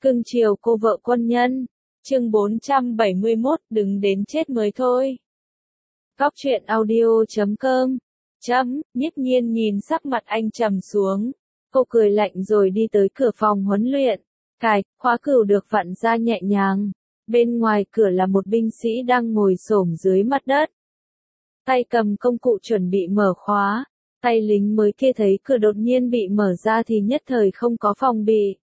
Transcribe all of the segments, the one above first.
Cưng chiều cô vợ quân nhân. Chương 471, đừng đến chết mới thôi. Góc truyện audio.com. Nhiếp Nhiên nhìn sắc mặt anh trầm xuống. Cô cười lạnh rồi đi tới cửa phòng huấn luyện. Cài, khóa cừu được vặn ra nhẹ nhàng. Bên ngoài cửa là một binh sĩ đang ngồi xổm dưới mặt đất. Tay cầm công cụ chuẩn bị mở khóa. Tay lính mới kia thấy cửa đột nhiên bị mở ra thì nhất thời không có phòng bị.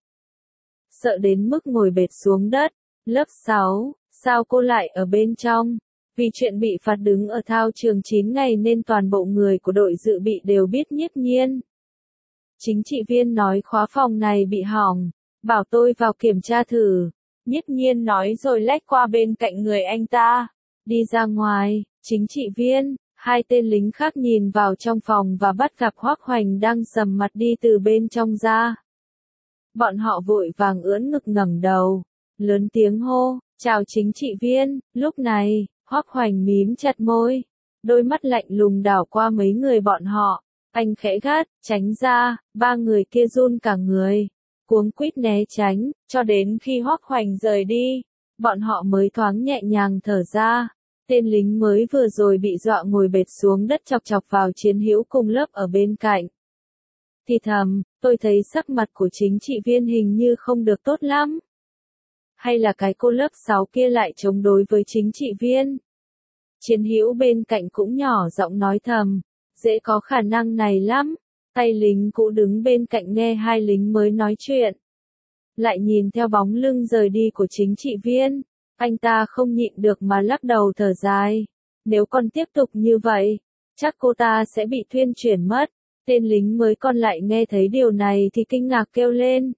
Sợ đến mức ngồi bệt xuống đất. Lớp 6, sao cô lại ở bên trong? Vì chuyện bị phạt đứng ở thao trường 9 ngày nên toàn bộ người của đội dự bị đều biết Nhiếp Nhiên. Chính trị viên nói khóa phòng này bị hỏng, bảo tôi vào kiểm tra thử. Nhiếp Nhiên nói rồi lách qua bên cạnh người anh ta. Đi ra ngoài, chính trị viên, hai tên lính khác nhìn vào trong phòng và bắt gặp Hoắc Hoành đang sầm mặt đi từ bên trong ra. Bọn họ vội vàng ưỡn ngực ngẩng đầu, lớn tiếng hô, chào chính trị viên. Lúc này, Hoắc Hoành mím chặt môi, đôi mắt lạnh lùng đảo qua mấy người bọn họ. Anh khẽ gắt, tránh ra, ba người kia run cả người, cuống quýt né tránh, cho đến khi Hoắc Hoành rời đi, bọn họ mới thoáng nhẹ nhàng thở ra. Tên lính mới vừa rồi bị dọa ngồi bệt xuống đất chọc chọc vào chiến hữu cùng lớp ở bên cạnh. Thì thầm, tôi thấy sắc mặt của chính trị viên hình như không được tốt lắm. Hay là cái cô lớp 6 kia lại chống đối với chính trị viên? Chiến hữu bên cạnh cũng nhỏ giọng nói thầm, dễ có khả năng này lắm. Tay lính cũ đứng bên cạnh nghe hai lính mới nói chuyện. Lại nhìn theo bóng lưng rời đi của chính trị viên, anh ta không nhịn được mà lắc đầu thở dài. Nếu còn tiếp tục như vậy, chắc cô ta sẽ bị thuyên chuyển mất. Tên lính mới còn lại nghe thấy điều này thì kinh ngạc kêu lên.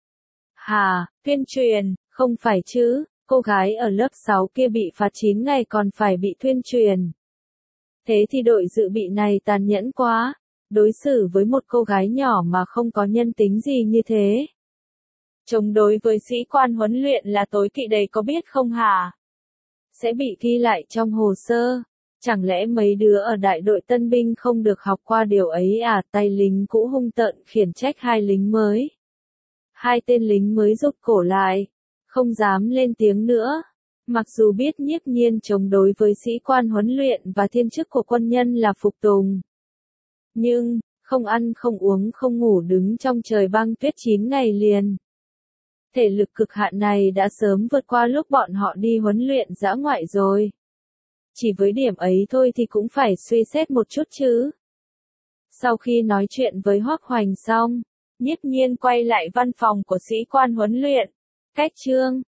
Hả, thuyên truyền, không phải chứ, cô gái ở lớp 6 kia bị phạt 9 ngày còn phải bị thuyên truyền. Thế thì đội dự bị này tàn nhẫn quá, đối xử với một cô gái nhỏ mà không có nhân tính gì như thế. Chống đối với sĩ quan huấn luyện là tối kỵ đấy có biết không hả? Sẽ bị ghi lại trong hồ sơ. Chẳng lẽ mấy đứa ở đại đội tân binh không được học qua điều ấy à? Tay lính cũ hung tợn khiển trách hai lính mới. Hai tên lính mới rụt cổ lại, không dám lên tiếng nữa. Mặc dù biết Nhiếp Nhiên chống đối với sĩ quan huấn luyện và thiên chức của quân nhân là phục tùng. Nhưng, không ăn không uống không ngủ đứng trong trời băng tuyết 9 ngày liền. Thể lực cực hạn này đã sớm vượt qua lúc bọn họ đi huấn luyện dã ngoại rồi. Chỉ với điểm ấy thôi thì cũng phải suy xét một chút chứ. Sau khi nói chuyện với Hoắc Hoành xong, Nhiếp Nhiên quay lại văn phòng của sĩ quan huấn luyện. Cách chương